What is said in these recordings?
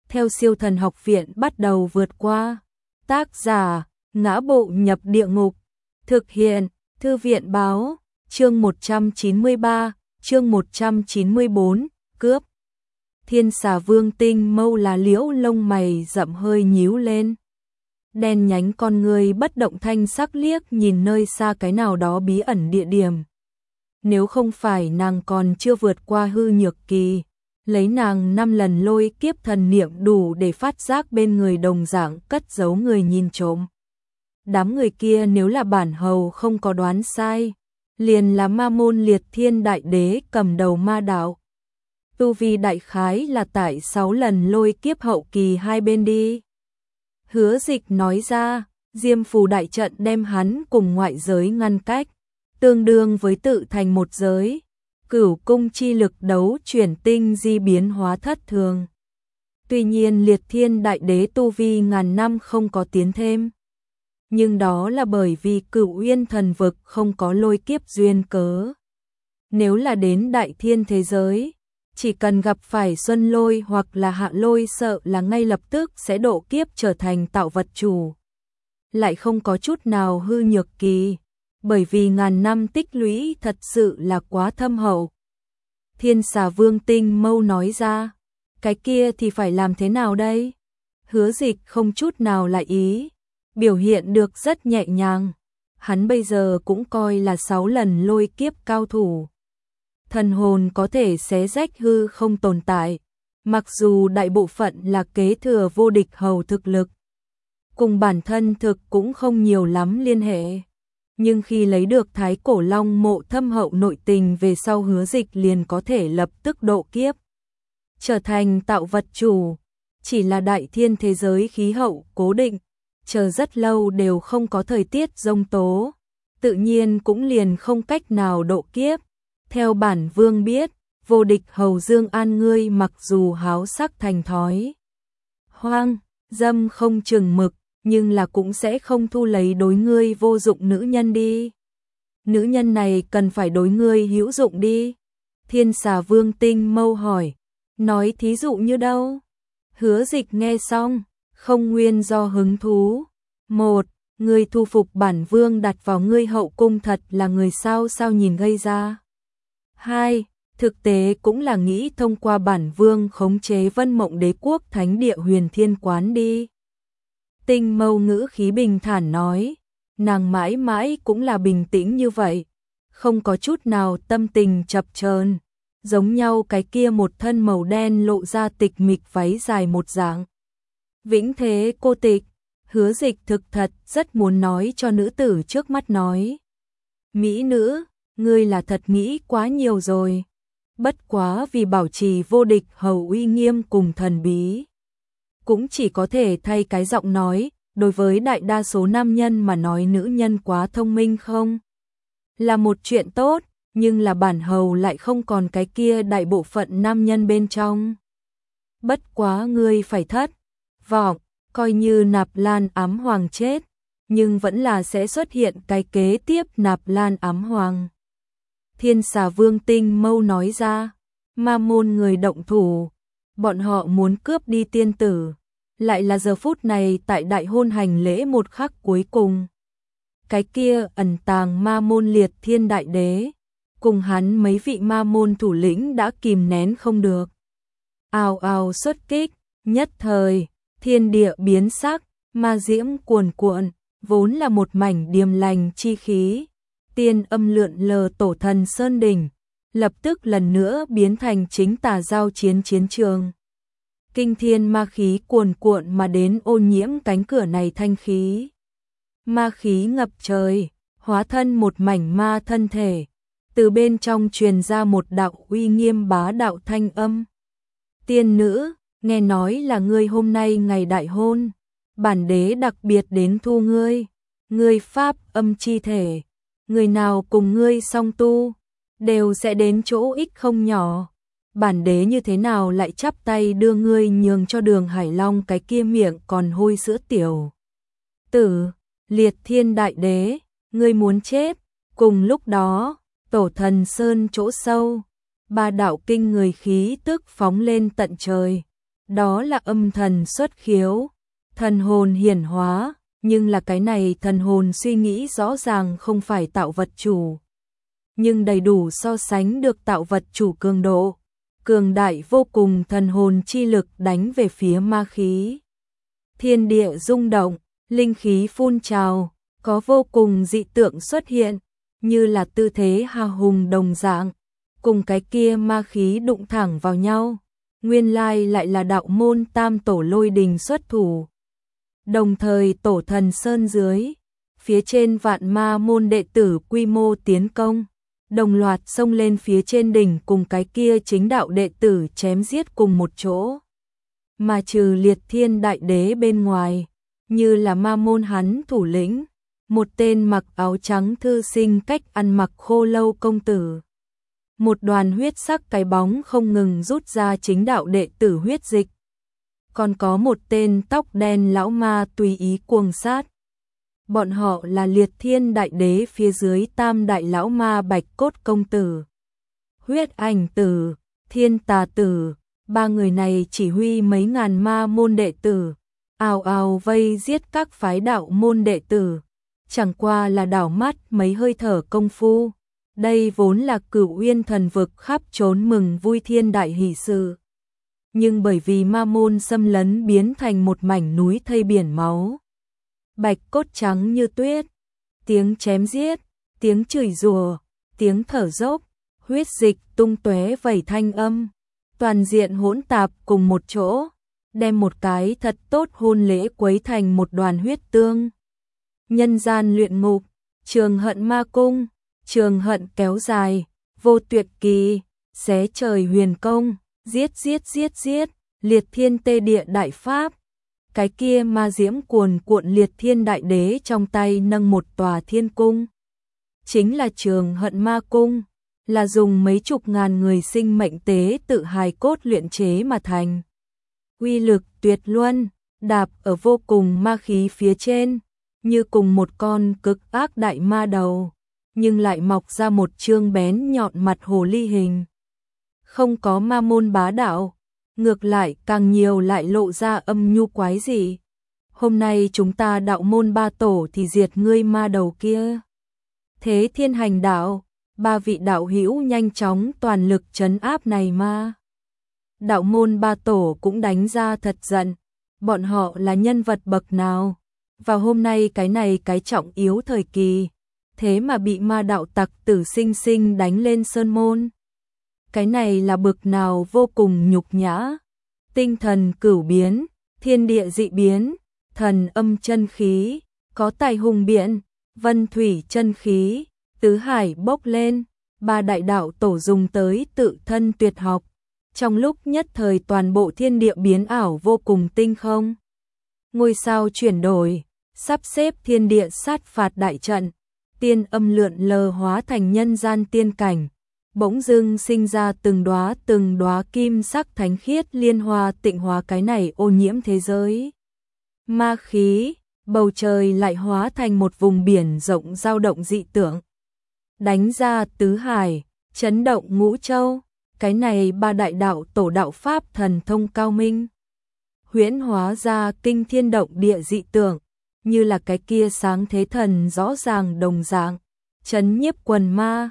theo Siêu Thần Học Viện bắt đầu vượt qua. Tác giả: Ngã Bộ Nhập Địa Ngục. Thực hiện: Thư viện báo. Chương 193, chương 194, cướp. Thiên Xà Vương Tinh Mâu là liễu lông mày rậm hơi nhíu lên. Đen nhánh con người bất động thanh sắc liếc nhìn nơi xa cái nào đó bí ẩn địa điểm. Nếu không phải nàng còn chưa vượt qua hư nhược kỳ, lấy nàng 5 lần lôi kiếp thần niệm đủ để phát giác bên người đồng dạng cất giấu người nhìn trộm. Đám người kia nếu là bản hầu không có đoán sai, liền là Ma Môn Liệt Thiên Đại Đế cầm đầu ma đạo. Tu vi đại khái là tại 6 lần lôi kiếp hậu kỳ hai bên đi. Hứa Dịch nói ra, Diêm Phù đại trận đem hắn cùng ngoại giới ngăn cách, tương đương với tự thành một giới. Cửu cung chi lực đấu chuyển tinh di biến hóa thất thường. Tuy nhiên Liệt Thiên Đại Đế tu vi ngàn năm không có tiến thêm, nhưng đó là bởi vì Cửu Uyên Thần Vực không có lôi kiếp duyên cớ. Nếu là đến Đại Thiên thế giới, chỉ cần gặp phải Xuân Lôi hoặc là Hạ Lôi sợ là ngay lập tức sẽ độ kiếp trở thành tạo vật chủ. Lại không có chút nào hư nhược kỳ, bởi vì ngàn năm tích lũy thật sự là quá thâm hậu. Thiên Xà Vương Tinh Mâu nói ra, cái kia thì phải làm thế nào đây? Hứa Dịch không chút nào lại ý, biểu hiện được rất nhẹ nhàng. Hắn bây giờ cũng coi là 6 lần lôi kiếp cao thủ. Thần hồn có thể xé rách hư không tồn tại, mặc dù đại bộ phận là kế thừa vô địch hầu thực lực, cùng bản thân thực cũng không nhiều lắm liên hệ. Nhưng khi lấy được Thái Cổ Long Mộ thâm hậu nội tình về sau, Hứa Dịch liền có thể lập tức độ kiếp, trở thành tạo vật chủ. Chỉ là Đại Thiên thế giới khí hậu cố định, chờ rất lâu đều không có thời tiết giông tố, tự nhiên cũng liền không cách nào độ kiếp. Theo bản vương biết, vô địch hầu Dương An ngươi mặc dù háo sắc thành thói hoang, dâm không chừng mực, nhưng là cũng sẽ không thu lấy đối ngươi vô dụng nữ nhân đi. Nữ nhân này cần phải đối ngươi hữu dụng đi. Thiên Xà Vương Tinh Mâu hỏi, nói thí dụ như đâu? Hứa Dịch nghe xong, không nguyên do hứng thú. 1. Ngươi thu phục bản vương đặt vào ngươi hậu cung thật là người sao nhìn gây ra. 2. Thực tế cũng là nghĩ thông qua bản vương khống chế Vân Mộng Đế quốc thánh địa Huyền Thiên Quán đi. Tinh Mâu ngữ khí bình thản nói, nàng mãi mãi cũng là bình tĩnh như vậy, không có chút nào tâm tình chập chờn, giống nhau cái kia một thân màu đen lộ ra tịch mịch váy dài một dạng. Vĩnh thế cô tịch. Hứa Dịch thực thật rất muốn nói cho nữ tử trước mắt nói, mỹ nữ, ngươi là thật nghĩ quá nhiều rồi. Bất quá vì bảo trì vô địch hầu uy nghiêm cùng thần bí, cũng chỉ có thể thay cái giọng nói. Đối với đại đa số nam nhân mà nói, nữ nhân quá thông minh không là một chuyện tốt, nhưng là bản hầu lại không còn cái kia đại bộ phận nam nhân bên trong. Bất quá ngươi phải thất vọng, coi như Nạp Lan Ám Hoàng chết, nhưng vẫn là sẽ xuất hiện cái kế tiếp Nạp Lan Ám Hoàng. Thiên Xà Vương Tinh Mâu nói ra, Ma Môn người động thủ, bọn họ muốn cướp đi tiên tử, lại là giờ phút này tại đại hôn hành lễ một khắc cuối cùng. Cái kia ẩn tàng Ma Môn Liệt Thiên Đại Đế, cùng hắn mấy vị Ma Môn thủ lĩnh đã kìm nén không được, ào ào xuất kích, nhất thời thiên địa biến sắc, ma diễm cuồn cuộn, vốn là một mảnh điềm lành chi khí, tiên âm lượn lờ tổ thần sơn đỉnh, lập tức lần nữa biến thành chính tà giao chiến chiến trường. Kinh thiên ma khí cuồn cuộn mà đến ô nhiễm cánh cửa này thanh khí. Ma khí ngập trời, hóa thân một mảnh ma thân thể, từ bên trong truyền ra một đạo uy nghiêm bá đạo thanh âm. Tiên nữ, nghe nói là ngươi hôm nay ngày đại hôn, bản đế đặc biệt đến thu ngươi, ngươi pháp âm chi thể, người nào cùng ngươi song tu, đều sẽ đến chỗ ích không nhỏ. Bản đế như thế nào lại chắp tay đưa ngươi nhường cho Đường Hải Long cái kia miệng còn hôi sữa tiểu tử. Liệt Thiên Đại Đế, ngươi muốn chết. Cùng lúc đó, tổ thần sơn chỗ sâu, ba đạo kinh người khí tức phóng lên tận trời, đó là âm thần xuất khiếu, thần hồn hiển hóa, nhưng là cái này thần hồn suy nghĩ rõ ràng không phải tạo vật chủ, nhưng đầy đủ so sánh được tạo vật chủ cường độ, cường đại vô cùng thần hồn chi lực đánh về phía ma khí. Thiên địa rung động, linh khí phun trào, có vô cùng dị tượng xuất hiện, như là tư thế hào hùng đồng dạng, cùng cái kia ma khí đụng thẳng vào nhau, nguyên lai lại là đạo môn tam tổ lôi đình xuất thủ. Đồng thời tổ thần sơn dưới, phía trên vạn ma môn đệ tử quy mô tiến công, đồng loạt xông lên phía trên đỉnh cùng cái kia chính đạo đệ tử chém giết cùng một chỗ. Mà trừ Liệt Thiên Đại Đế bên ngoài, như là ma môn hắn thủ lĩnh, một tên mặc áo trắng thư sinh cách ăn mặc khô lâu công tử. Một đoàn huyết sắc cái bóng không ngừng rút ra chính đạo đệ tử huyết dịch. Còn có một tên tóc đen lão ma tùy ý cuồng sát. Bọn họ là Liệt Thiên Đại Đế phía dưới tam đại lão ma Bạch Cốt công tử, Huyết Ảnh tử, Thiên Tà tử, ba người này chỉ huy mấy ngàn ma môn đệ tử, ào ào vây giết các phái đạo môn đệ tử, chẳng qua là đảo mắt mấy hơi thở công phu. Đây vốn là Cửu Uyên thần vực khắp trốn mừng vui thiên đại hỷ sự. Nhưng bởi vì ma môn xâm lấn biến thành một mảnh núi thây biển máu. Bạch cốt trắng như tuyết, tiếng chém giết, tiếng chửi rủa, tiếng thở dốc, huyết dịch tung tóe vẩy thanh âm, toàn diện hỗn tạp cùng một chỗ, đem một cái thật tốt hôn lễ quấy thành một đoàn huyết tương. Nhân gian luyện ngục, trường hận ma cung, trường hận kéo dài, vô tuyệt kỳ, xé trời huyền công, giết, Liệt Thiên tê địa đại pháp. Cái kia ma diễm cuồn cuộn Liệt Thiên Đại Đế trong tay nâng một tòa thiên cung. Chính là trường hận ma cung, là dùng mấy chục ngàn người sinh mệnh tế tự hài cốt luyện chế mà thành. Uy lực tuyệt luân, đạp ở vô cùng ma khí phía trên, như cùng một con cực ác đại ma đầu, nhưng lại mọc ra một trương bén nhọn mặt hồ ly hình. Không có ma môn bá đạo, ngược lại càng nhiều lại lộ ra âm nhu quái dị. Hôm nay chúng ta đạo môn ba tổ thì diệt ngươi ma đầu kia. Thế Thiên Hành đạo, ba vị đạo hữu nhanh chóng toàn lực trấn áp này ma. Đạo môn ba tổ cũng đánh ra thật giận, bọn họ là nhân vật bậc nào? Vào hôm nay cái này cái trọng yếu thời kỳ, thế mà bị ma đạo tặc tử sinh sinh đánh lên sơn môn. Cái này là bực nào vô cùng nhục nhã. Tinh thần cửu biến, thiên địa dị biến, thần âm chân khí, có tài hùng biện, vân thủy chân khí, tứ hải bốc lên, ba đại đạo tổ dùng tới tự thân tuyệt học. Trong lúc nhất thời toàn bộ thiên địa biến ảo vô cùng tinh không. Ngôi sao chuyển đổi, sắp xếp thiên địa sát phạt đại trận, tiên âm lượn lờ hóa thành nhân gian tiên cảnh. Bỗng dưng sinh ra từng đóa kim sắc thánh khiết liên hoa tịnh hóa cái này ô nhiễm thế giới. Ma khí, bầu trời lại hóa thành một vùng biển rộng dao động dị tượng. Đánh ra tứ hải, chấn động ngũ châu, cái này ba đại đạo tổ đạo pháp thần thông cao minh. Huyễn hóa ra kinh thiên động địa dị tượng, như là cái kia sáng thế thần rõ ràng đồng dạng, chấn nhiếp quần ma,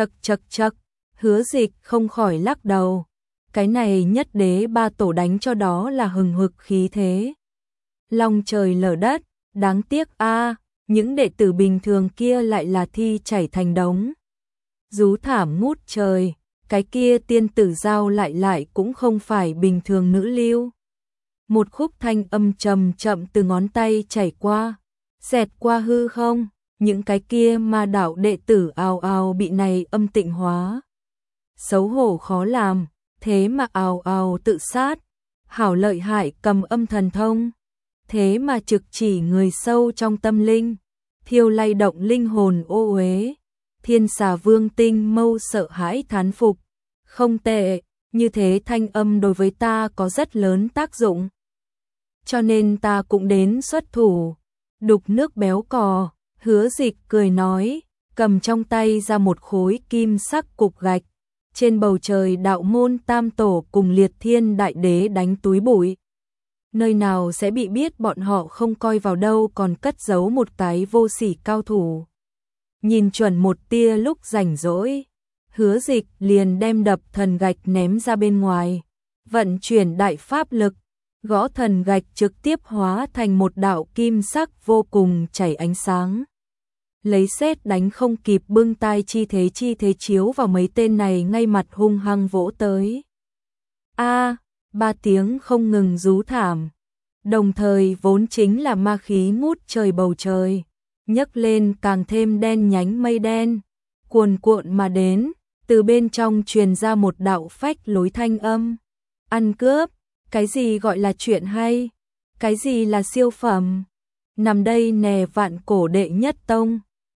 chậc. Hứa Dịch không khỏi lắc đầu. Cái này nhất đế ba tổ đánh cho đó là hừng hực khí thế. Long trời lở đất, đáng tiếc a, những đệ tử bình thường kia lại là thi chảy thành đống. Rú thảm ngút trời, cái kia tiên tử giao lại cũng không phải bình thường nữ lưu. Một khúc thanh âm trầm chậm từ ngón tay chảy qua, xẹt qua hư không, những cái kia ma đạo đệ tử ào ào bị này âm tịnh hóa. Xấu hổ khó làm, thế mà ào ào tự sát, hảo lợi hại cầm âm thần thông, thế mà trực chỉ người sâu trong tâm linh, thiêu lay động linh hồn ô uế. Thiên Xà Vương Tinh Mâu sợ hãi thán phục, không tệ, như thế thanh âm đối với ta có rất lớn tác dụng. Cho nên ta cũng đến xuất thủ, đục nước béo cò. Hứa Dịch cười nói, cầm trong tay ra một khối kim sắc cục gạch, Trên bầu trời đạo môn tam tổ cùng liệt thiên đại đế đánh túi bụi. Nơi nào sẽ bị biết bọn họ không coi vào đâu còn cất giấu một cái vô sỉ cao thủ. Nhìn chuẩn một tia lúc rảnh rỗi, Hứa Dịch liền đem đập thần gạch ném ra bên ngoài, vận chuyển đại pháp lực, gõ thần gạch trực tiếp hóa thành một đạo kim sắc vô cùng chảy ánh sáng. Lấy sét đánh không kịp bưng tai chi thế chiếu vào mấy tên này ngay mặt hung hăng vỗ tới. A, ba tiếng không ngừng rú thảm. Đồng thời vốn chính là ma khí ngút trời bầu trời, nhấc lên càng thêm đen nhánh mây đen, cuồn cuộn mà đến, từ bên trong truyền ra một đạo phách lối thanh âm. Ăn cướp, cái gì gọi là chuyện hay, cái gì là siêu phẩm, nằm đây nè vạn cổ đệ nhất tông,